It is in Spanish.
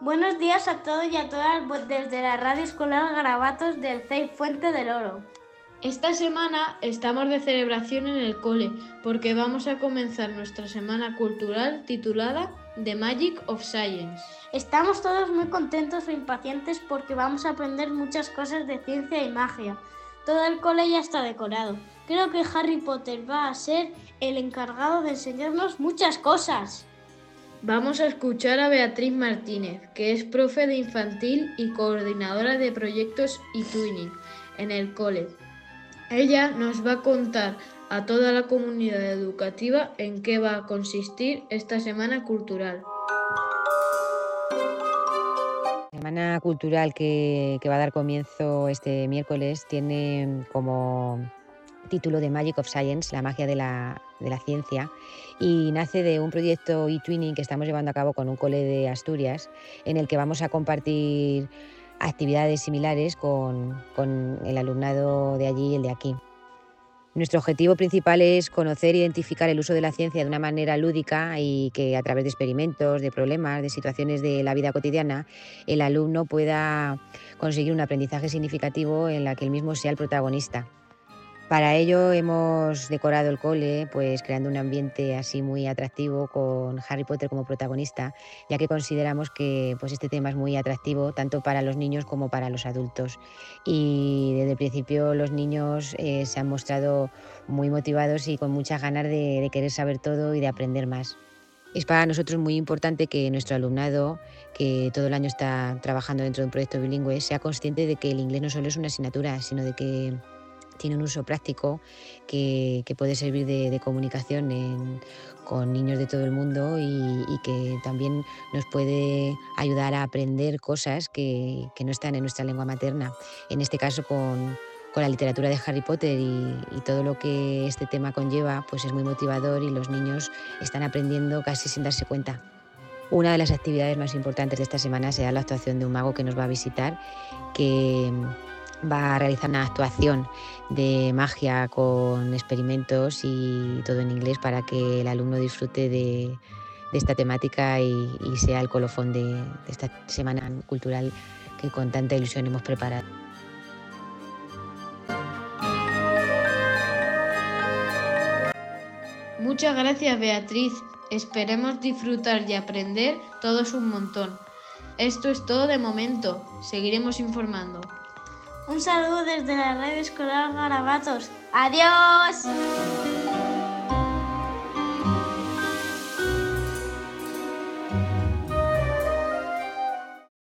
Buenos días a todos y a todas desde la Radio Escolar Garabatos del CEI Fuente del Oro. Esta semana estamos de celebración en el cole porque vamos a comenzar nuestra semana cultural titulada The Magic of Science. Estamos todos muy contentos e impacientes porque vamos a aprender muchas cosas de ciencia y magia. Todo el cole ya está decorado. Creo que Harry Potter va a ser el encargado de enseñarnos muchas cosas. Vamos a escuchar a Beatriz Martínez, que es profe de infantil y coordinadora de proyectos eTwinning en el cole. Ella nos va a contar a toda la comunidad educativa en qué va a consistir esta semana cultural. La semana cultural que va a dar comienzo este miércoles tiene como título The Magic of Science, la magia de la ciencia, y nace de un proyecto eTwinning que estamos llevando a cabo con un cole de Asturias, en el que vamos a compartir actividades similares con el alumnado de allí y el de aquí. Nuestro objetivo principal es conocer e identificar el uso de la ciencia de una manera lúdica y que a través de experimentos, de problemas, de situaciones de la vida cotidiana, el alumno pueda conseguir un aprendizaje significativo en la que él mismo sea el protagonista. Para ello hemos decorado el cole, pues creando un ambiente así muy atractivo con Harry Potter como protagonista, ya que consideramos que pues este tema es muy atractivo tanto para los niños como para los adultos. Y desde el principio los niños se han mostrado muy motivados y con muchas ganas de querer saber todo y de aprender más. Es para nosotros muy importante que nuestro alumnado, que todo el año está trabajando dentro de un proyecto bilingüe, sea consciente de que el inglés no solo es una asignatura, sino de que tiene un uso práctico que puede servir de comunicación con niños de todo el mundo y que también nos puede ayudar a aprender cosas que no están en nuestra lengua materna. En este caso con la literatura de Harry Potter y todo lo que este tema conlleva, pues es muy motivador y los niños están aprendiendo casi sin darse cuenta. Una de las actividades más importantes de esta semana será la actuación de un mago que nos va a visitar, que va a realizar una actuación de magia con experimentos y todo en inglés para que el alumno disfrute de esta temática y sea el colofón de esta semana cultural que con tanta ilusión hemos preparado. Muchas gracias, Beatriz. Esperemos disfrutar y aprender todos un montón. Esto es todo de momento. Seguiremos informando. Un saludo desde la Radio Escolar Garabatos. ¡Adiós!